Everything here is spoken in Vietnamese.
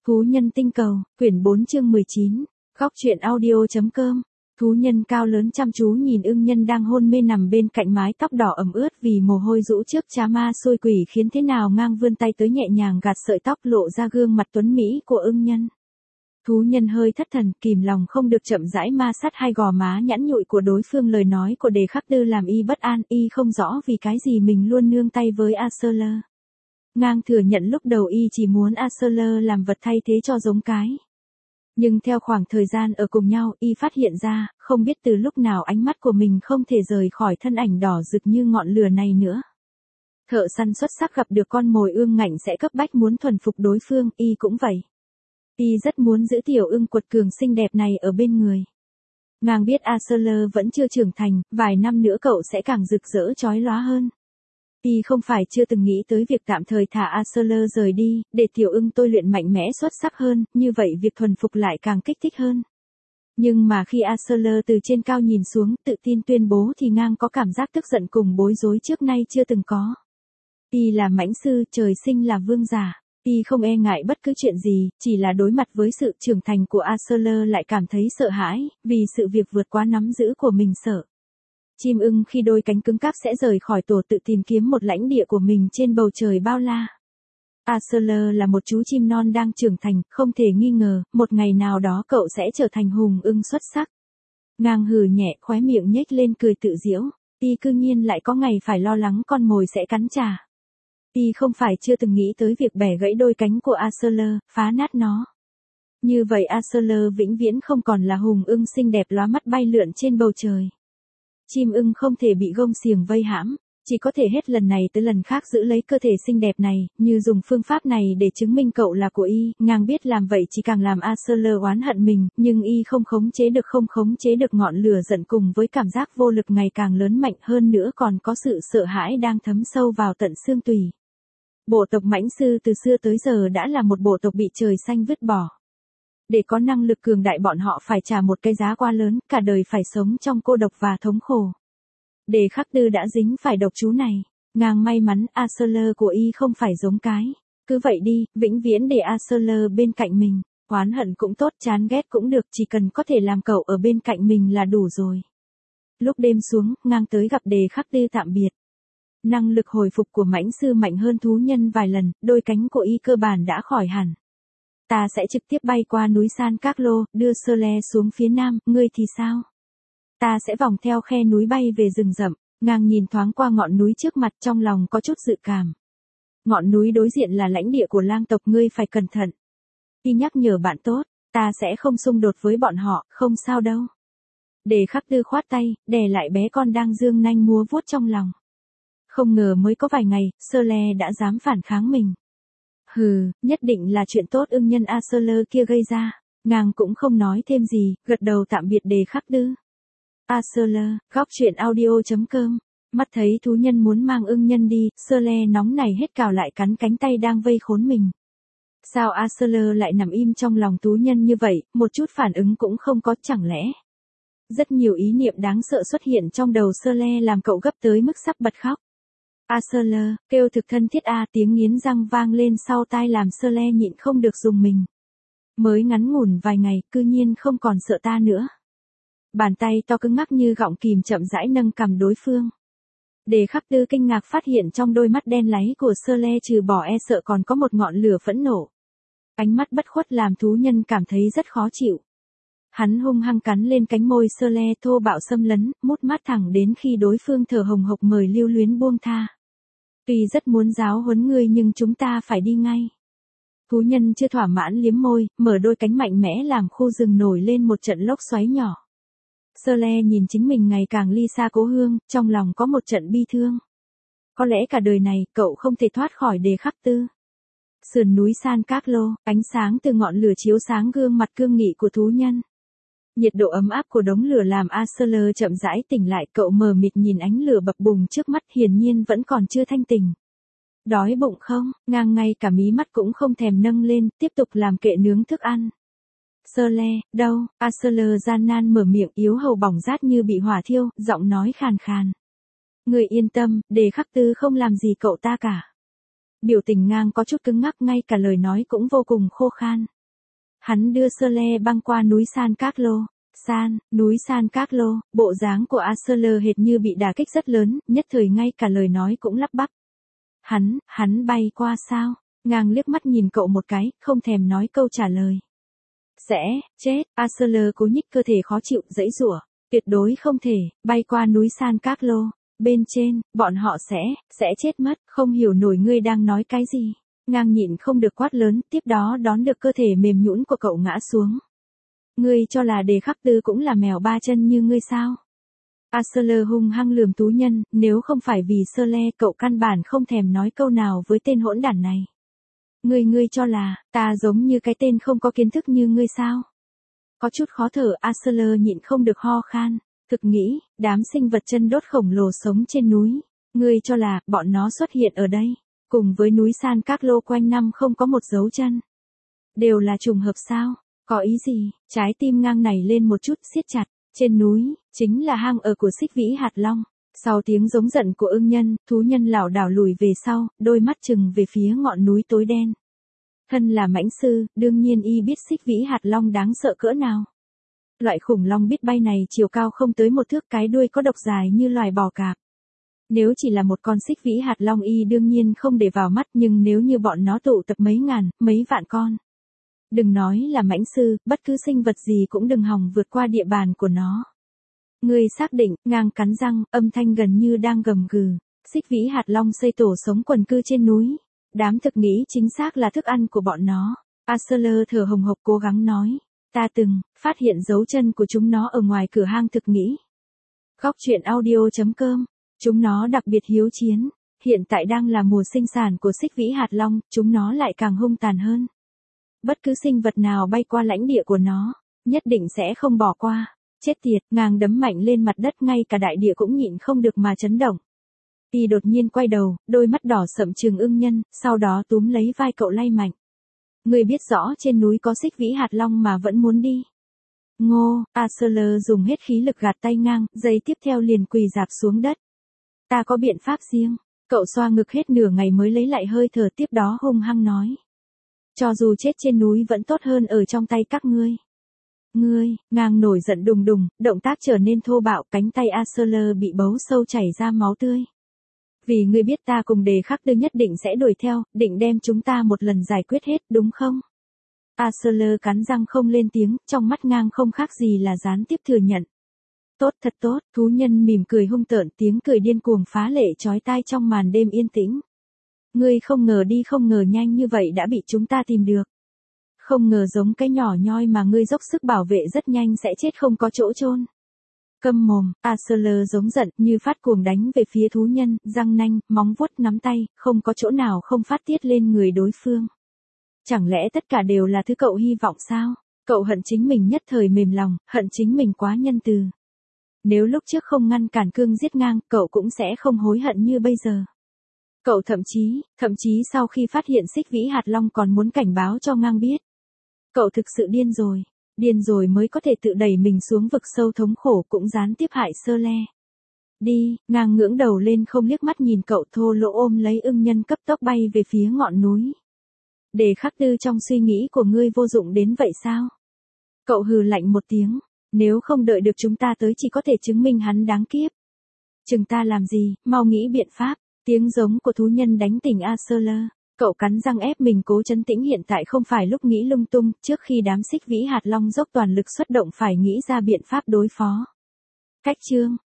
Thú nhân tinh cầu, quyển 4 chương 19, góc truyện audio.com. Thú nhân cao lớn chăm chú nhìn ưng nhân đang hôn mê nằm bên cạnh mái tóc đỏ ẩm ướt vì mồ hôi rũ trước trá ma xôi quỷ khiến thế nào ngang vươn tay tới nhẹ nhàng gạt sợi tóc lộ ra gương mặt tuấn mỹ của ưng nhân. Thú nhân hơi thất thần, kìm lòng không được chậm rãi ma sát hai gò má nhẵn nhụi của đối phương. Lời nói của Đề Khắc Tư làm y bất an, y không rõ vì cái gì mình luôn nương tay với Arslan. Ngang thừa nhận lúc đầu y chỉ muốn Arslan làm vật thay thế cho giống cái. Nhưng theo khoảng thời gian ở cùng nhau, y phát hiện ra, không biết từ lúc nào ánh mắt của mình không thể rời khỏi thân ảnh đỏ rực như ngọn lửa này nữa. Thợ săn xuất sắc gặp được con mồi ương ngạnh sẽ cấp bách muốn thuần phục đối phương, y cũng vậy. Y rất muốn giữ tiểu ưng quật cường xinh đẹp này ở bên người. Ngang biết Arslan vẫn chưa trưởng thành, vài năm nữa cậu sẽ càng rực rỡ chói lóa hơn. Y không phải chưa từng nghĩ tới việc tạm thời thả Arslan rời đi, để tiểu ưng tôi luyện mạnh mẽ xuất sắc hơn, như vậy việc thuần phục lại càng kích thích hơn. Nhưng mà khi Arslan từ trên cao nhìn xuống, tự tin tuyên bố thì Ngang có cảm giác tức giận cùng bối rối trước nay chưa từng có. Y là mãnh sư, trời sinh là vương giả. Y không e ngại bất cứ chuyện gì, chỉ là đối mặt với sự trưởng thành của Arslan lại cảm thấy sợ hãi, vì sự việc vượt quá nắm giữ của mình sợ. Chim ưng khi đôi cánh cứng cáp sẽ rời khỏi tổ tự tìm kiếm một lãnh địa của mình trên bầu trời bao la. Arslan là một chú chim non đang trưởng thành, không thể nghi ngờ, một ngày nào đó cậu sẽ trở thành hùng ưng xuất sắc. Ngang hừ nhẹ, khóe miệng nhếch lên cười tự giễu, y cư nhiên lại có ngày phải lo lắng con mồi sẽ cắn trả. Y không phải chưa từng nghĩ tới việc bẻ gãy đôi cánh của Arslan, phá nát nó. Như vậy Arslan vĩnh viễn không còn là hùng ưng xinh đẹp lóa mắt bay lượn trên bầu trời. Chim ưng không thể bị gông xiềng vây hãm, chỉ có thể hết lần này tới lần khác giữ lấy cơ thể xinh đẹp này, như dùng phương pháp này để chứng minh cậu là của y. Ngang biết làm vậy chỉ càng làm Arslan oán hận mình, nhưng y không khống chế được ngọn lửa giận cùng với cảm giác vô lực ngày càng lớn mạnh hơn nữa còn có sự sợ hãi đang thấm sâu vào tận xương tủy. Bộ tộc mãnh sư từ xưa tới giờ đã là một bộ tộc bị trời xanh vứt bỏ. Để có năng lực cường đại bọn họ phải trả một cái giá quá lớn, cả đời phải sống trong cô độc và thống khổ. Đề Khắc Tư đã dính phải độc chú này. Ngang may mắn Arslan của y không phải giống cái. Cứ vậy đi, vĩnh viễn để Arslan bên cạnh mình. Oán hận cũng tốt, chán ghét cũng được, chỉ cần có thể làm cậu ở bên cạnh mình là đủ rồi. Lúc đêm xuống, Ngang tới gặp Đề Khắc Tư tạm biệt. Năng lực hồi phục của mãnh sư mạnh hơn thú nhân vài lần, đôi cánh của y cơ bản đã khỏi hẳn. Ta sẽ trực tiếp bay qua núi San Các Lô, đưa Sơ Le xuống phía nam, ngươi thì sao? Ta sẽ vòng theo khe núi bay về rừng rậm. Ngang nhìn thoáng qua ngọn núi trước mặt trong lòng có chút dự cảm. Ngọn núi đối diện là lãnh địa của lang tộc, ngươi phải cẩn thận. Y nhắc nhở bạn tốt, ta sẽ không xung đột với bọn họ, không sao đâu. Đề Khắc Tư khoát tay, đè lại bé con đang dương nanh múa vuốt trong lòng. Không ngờ mới có vài ngày, Sơ Le đã dám phản kháng mình. Hừ, nhất định là chuyện tốt ưng nhân Arslan kia gây ra. Ngang cũng không nói thêm gì, gật đầu tạm biệt Đề Khắc Tư. Arslan, góc truyện audio.com. Mắt thấy thú nhân muốn mang ưng nhân đi, Sơ Le nóng này hết cào lại cắn cánh tay đang vây khốn mình. Sao Arslan lại nằm im trong lòng thú nhân như vậy, một chút phản ứng cũng không có, chẳng lẽ? Rất nhiều ý niệm đáng sợ xuất hiện trong đầu Sơ Le làm cậu gấp tới mức sắp bật khóc. Arslan, kêu thực thân thiết a, tiếng nghiến răng vang lên sau tai làm Sơ Le nhịn không được rùng mình. Mới ngắn ngủn vài ngày, cư nhiên không còn sợ ta nữa. Bàn tay to cứng ngắc như gọng kìm chậm rãi nâng cằm đối phương. Đề Khắc Tư kinh ngạc phát hiện trong đôi mắt đen láy của Sơ Le trừ bỏ e sợ còn có một ngọn lửa phẫn nộ. Ánh mắt bất khuất làm thú nhân cảm thấy rất khó chịu. Hắn hung hăng cắn lên cánh môi Sơ Le thô bạo xâm lấn, mút mát thẳng đến khi đối phương thở hồng hộc mời lưu luyến buông tha. Tuy rất muốn giáo huấn ngươi nhưng chúng ta phải đi ngay. Thú nhân chưa thỏa mãn liếm môi, mở đôi cánh mạnh mẽ làm khu rừng nổi lên một trận lốc xoáy nhỏ. Sơ Le nhìn chính mình ngày càng ly xa cố hương, trong lòng có một trận bi thương. Có lẽ cả đời này, cậu không thể thoát khỏi Đề Khắc Tư. Sườn núi San Các Lô, ánh sáng từ ngọn lửa chiếu sáng gương mặt cương nghị của thú nhân. Nhiệt độ ấm áp của đống lửa làm Arslan chậm rãi tỉnh lại, cậu mờ mịt nhìn ánh lửa bập bùng trước mắt, hiển nhiên vẫn còn chưa thanh tỉnh. Đói bụng không? Ngang ngay cả mí mắt cũng không thèm nâng lên, tiếp tục làm kệ nướng thức ăn. Sơ Le, đâu? Arslan gian nan mở miệng, yếu hầu bỏng rát như bị hỏa thiêu, giọng nói khàn khàn. Người yên tâm, Đề Khắc Tư không làm gì cậu ta cả. Biểu tình Ngang có chút cứng ngắc, ngay cả lời nói cũng vô cùng khô khan. Hắn đưa Sơ Le băng qua núi San Carlo. Núi San Carlo, bộ dáng của Arthur hệt như bị đả kích rất lớn, nhất thời ngay cả lời nói cũng lắp bắp. Hắn bay qua sao? Ngang liếc mắt nhìn cậu một cái, không thèm nói câu trả lời. Sẽ, chết, Arthur cố nhích cơ thể khó chịu, giãy giụa. Tuyệt đối không thể, bay qua núi San Carlo. Bên trên, bọn họ sẽ chết mất, không hiểu nổi ngươi đang nói cái gì. Ngang nhịn không được quát lớn, tiếp đó đón được cơ thể mềm nhũn của cậu ngã xuống. Ngươi cho là Đề Khắc Tư cũng là mèo ba chân như ngươi sao? Arthur hung hăng lườm Tú Nhân, nếu không phải vì Sơ Le, cậu căn bản không thèm nói câu nào với tên hỗn đản này. Ngươi cho là, ta giống như cái tên không có kiến thức như ngươi sao? Có chút khó thở, Arthur nhịn không được ho khan. Thực nghĩ, đám sinh vật chân đốt khổng lồ sống trên núi. Ngươi cho là, bọn nó xuất hiện ở đây. Cùng với núi San Carlo quanh năm không có một dấu chân. Đều là trùng hợp sao? Có ý gì? Trái tim Ngang này lên một chút siết chặt. Trên núi, chính là hang ở của Xích Vĩ Hạt Long. Sau tiếng giống giận của ưng nhân, thú nhân lảo đảo lùi về sau, đôi mắt trừng về phía ngọn núi tối đen. Thân là mãnh sư, đương nhiên y biết Xích Vĩ Hạt Long đáng sợ cỡ nào. Loại khủng long biết bay này chiều cao không tới một thước, cái đuôi có độc dài như loài bò cạp. Nếu chỉ là một con Xích Vĩ Hạt Long y đương nhiên không để vào mắt, nhưng nếu như bọn nó tụ tập mấy ngàn, mấy vạn con. Đừng nói là mãnh sư, bất cứ sinh vật gì cũng đừng hòng vượt qua địa bàn của nó. Ngươi xác định, Ngang cắn răng, âm thanh gần như đang gầm gừ. Xích Vĩ Hạt Long xây tổ sống quần cư trên núi. Đám thực nghĩ chính xác là thức ăn của bọn nó. Arthur thở hồng hộc cố gắng nói. Ta từng phát hiện dấu chân của chúng nó ở ngoài cửa hang thực nghĩ. Góc truyện audio.com. Chúng nó đặc biệt hiếu chiến. Hiện tại đang là mùa sinh sản của Xích Vĩ Hạt Long, chúng nó lại càng hung tàn hơn. Bất cứ sinh vật nào bay qua lãnh địa của nó, nhất định sẽ không bỏ qua. Chết tiệt, Ngang đấm mạnh lên mặt đất, ngay cả đại địa cũng nhịn không được mà chấn động. Y đột nhiên quay đầu, đôi mắt đỏ sậm trừng ưng nhân, sau đó túm lấy vai cậu lay mạnh. Ngươi biết rõ trên núi có Xích Vĩ Hạt Long mà vẫn muốn đi. Ngô, Arthur dùng hết khí lực gạt tay Ngang, giây tiếp theo liền quỳ rạp xuống đất. Ta có biện pháp riêng. Cậu xoa ngực hết nửa ngày mới lấy lại hơi thở, tiếp đó hung hăng nói. Cho dù chết trên núi vẫn tốt hơn ở trong tay các ngươi. Ngang nổi giận đùng đùng, động tác trở nên thô bạo, cánh tay Arthur bị bấu sâu chảy ra máu tươi. Vì ngươi biết ta cùng Đề Khắc Tư nhất định sẽ đuổi theo, định đem chúng ta một lần giải quyết hết, đúng không? Arthur cắn răng không lên tiếng, trong mắt Ngang không khác gì là gián tiếp thừa nhận. Tốt, thật tốt, thú nhân mỉm cười hung tợn, tiếng cười điên cuồng phá lệ chói tai trong màn đêm yên tĩnh. Ngươi không ngờ nhanh như vậy đã bị chúng ta tìm được. Không ngờ giống cái nhỏ nhoi mà ngươi dốc sức bảo vệ rất nhanh sẽ chết không có chỗ chôn. Câm mồm, Arthur giống giận như phát cuồng đánh về phía thú nhân, răng nanh, móng vuốt nắm tay, không có chỗ nào không phát tiết lên người đối phương. Chẳng lẽ tất cả đều là thứ cậu hy vọng sao? Cậu hận chính mình nhất thời mềm lòng, hận chính mình quá nhân từ. Nếu lúc trước không ngăn cản Cương giết Ngang, cậu cũng sẽ không hối hận như bây giờ. Cậu thậm chí sau khi phát hiện Xích Vĩ Hạt Long còn muốn cảnh báo cho Ngang biết. Cậu thực sự điên rồi mới có thể tự đẩy mình xuống vực sâu thống khổ, cũng gián tiếp hại Sơ Le. Đi, Ngang ngưỡng đầu lên không liếc mắt nhìn cậu, thô lỗ ôm lấy ưng nhân cấp tốc bay về phía ngọn núi. Đề Khắc Tư, trong suy nghĩ của ngươi vô dụng đến vậy sao? Cậu hừ lạnh một tiếng, nếu không đợi được chúng ta tới chỉ có thể chứng minh hắn đáng kiếp. Chừng ta làm gì, mau nghĩ biện pháp. Tiếng giống của thú nhân đánh tỉnh Arthur. Cậu cắn răng ép mình cố trấn tĩnh, hiện tại không phải lúc nghĩ lung tung, trước khi đám Xích Vĩ Hạt Long dốc toàn lực xuất động phải nghĩ ra biện pháp đối phó. Cách chương